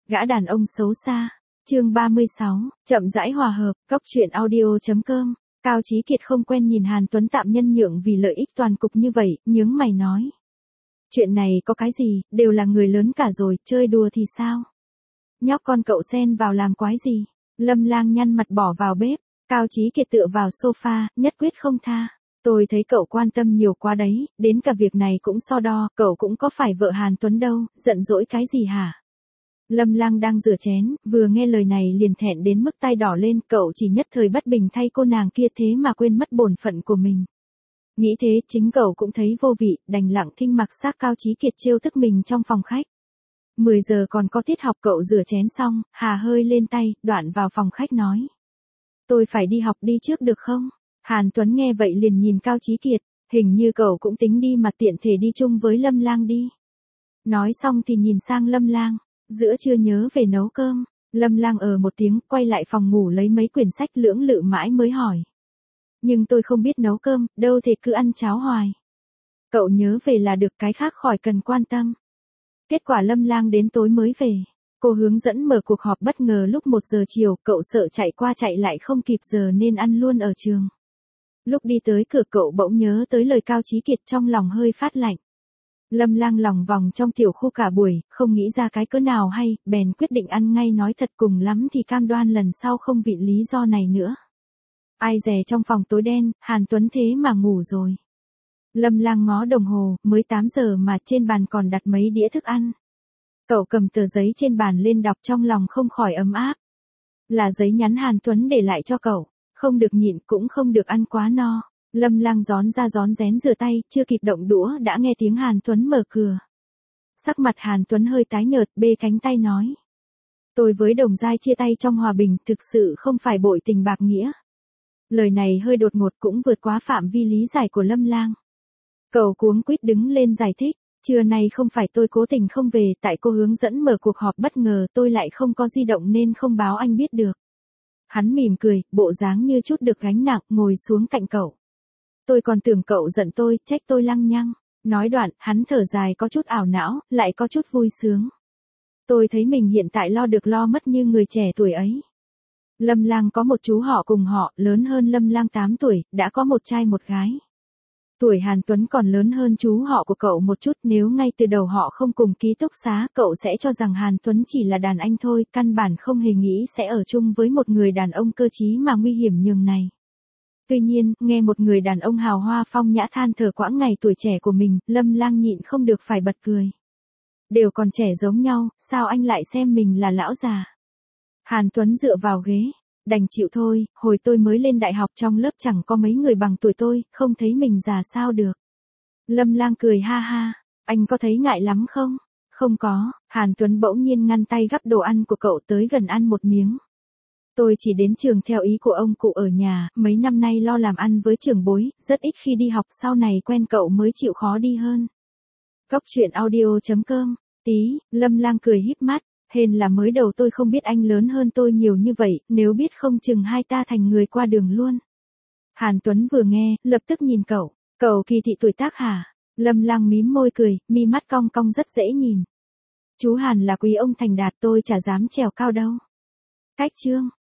Gã đàn ông xấu xa. Chương 36, chậm rãi hòa hợp, Cốc truyện audio.com. Cao Chí Kiệt không quen nhìn Hàn Tuấn tạm nhân nhượng vì lợi ích toàn cục như vậy, nhướng mày nói. Chuyện này có cái gì, đều là người lớn cả rồi, chơi đùa thì sao? Nhóc con cậu xen vào làm quái gì? Lâm Lang nhăn mặt bỏ vào bếp, Cao Chí Kiệt tựa vào sofa, nhất quyết không tha. Tôi thấy cậu quan tâm nhiều quá đấy, đến cả việc này cũng so đo, cậu cũng có phải vợ Hàn Tuấn đâu, giận dỗi cái gì hả? Lâm Lang đang rửa chén, vừa nghe lời này liền thẹn đến mức tai đỏ lên, cậu chỉ nhất thời bất bình thay cô nàng kia thế mà quên mất bổn phận của mình. Nghĩ thế chính cậu cũng thấy vô vị, đành lặng thinh mặc xác Cao Chí Kiệt trêu tức mình trong phòng khách. 10 giờ còn có tiết học, cậu rửa chén xong, hà hơi lên tay, đoạn vào phòng khách nói. Tôi phải đi học đi trước được không? Hàn Tuấn nghe vậy liền nhìn Cao Chí Kiệt, hình như cậu cũng tính đi mà tiện thể đi chung với Lâm Lang đi. Nói xong thì nhìn sang Lâm Lang, giữa trưa nhớ về nấu cơm. Lâm Lang một tiếng, quay lại phòng ngủ lấy mấy quyển sách lưỡng lự mãi mới hỏi. Nhưng tôi không biết nấu cơm, đâu thể cứ ăn cháo hoài. Cậu nhớ về là được, cái khác khỏi cần quan tâm. Kết quả Lâm Lang đến tối mới về. Cô hướng dẫn mở cuộc họp bất ngờ lúc 1 giờ chiều, cậu sợ chạy qua chạy lại không kịp giờ nên ăn luôn ở trường. Lúc đi tới cửa cậu bỗng nhớ tới lời Cao Chí Kiệt, trong lòng hơi phát lạnh. Lâm Lang lòng vòng trong tiểu khu cả buổi, không nghĩ ra cái cớ nào hay, bèn quyết định ăn ngay, nói thật cùng lắm thì cam đoan lần sau không vì lý do này nữa. Ai dè trong phòng tối đen, Hàn Tuấn thế mà ngủ rồi. Lâm Lang ngó đồng hồ, mới 8 giờ mà trên bàn còn đặt mấy đĩa thức ăn. Cậu cầm tờ giấy trên bàn lên đọc, trong lòng không khỏi ấm áp. Là giấy nhắn Hàn Tuấn để lại cho cậu, không được nhịn cũng không được ăn quá no. Lâm Lang rón ra rón rén rửa tay, chưa kịp động đũa đã nghe tiếng Hàn Tuấn mở cửa. Sắc mặt Hàn Tuấn hơi tái nhợt, bê cánh tay nói. Tôi với Đồng Giai chia tay trong hòa bình, thực sự không phải bội tình bạc nghĩa. Lời này hơi đột ngột cũng vượt quá phạm vi lý giải của Lâm Lang. Cậu cuống quýt đứng lên giải thích. Trưa nay không phải tôi cố tình không về, tại cô hướng dẫn mở cuộc họp bất ngờ, tôi lại không có di động nên không báo anh biết được. Hắn mỉm cười, bộ dáng như chút được gánh nặng, ngồi xuống cạnh cậu. Tôi còn tưởng cậu giận tôi, trách tôi lăng nhăng. Nói đoạn, hắn thở dài có chút ảo não, lại có chút vui sướng. Tôi thấy mình hiện tại lo được lo mất như người trẻ tuổi ấy. Lâm Lang có một chú họ cùng họ, lớn hơn Lâm Lang 8 tuổi, đã có một trai một gái. Tuổi Hàn Tuấn còn lớn hơn chú họ của cậu một chút, nếu ngay từ đầu họ không cùng ký túc xá, cậu sẽ cho rằng Hàn Tuấn chỉ là đàn anh thôi, căn bản không hề nghĩ sẽ ở chung với một người đàn ông cơ trí mà nguy hiểm nhường này. Tuy nhiên, nghe một người đàn ông hào hoa phong nhã than thở quãng ngày tuổi trẻ của mình, Lâm Lang nhịn không được phải bật cười. Đều còn trẻ giống nhau, sao anh lại xem mình là lão già? Hàn Tuấn dựa vào ghế. Đành chịu thôi, hồi tôi mới lên đại học trong lớp chẳng có mấy người bằng tuổi tôi, không thấy mình già sao được. Lâm Lang cười ha ha, anh có thấy ngại lắm không? Không có, Hàn Tuấn bỗng nhiên ngăn tay gắp đồ ăn của cậu tới gần ăn một miếng. Tôi chỉ đến trường theo ý của ông cụ ở nhà, mấy năm nay lo làm ăn với trưởng bối, rất ít khi đi học, sau này quen cậu mới chịu khó đi hơn. Cốc truyện audio.com, tí, Lâm Lang cười híp mắt. Hên là mới đầu tôi không biết anh lớn hơn tôi nhiều như vậy, nếu biết không chừng hai ta thành người qua đường luôn. Hàn Tuấn vừa nghe, lập tức nhìn cậu. Cậu kỳ thị tuổi tác hả? Lâm Lang mím môi cười, mi mắt cong cong rất dễ nhìn. Chú Hàn là quý ông thành đạt, tôi chả dám trèo cao đâu. Cách chương.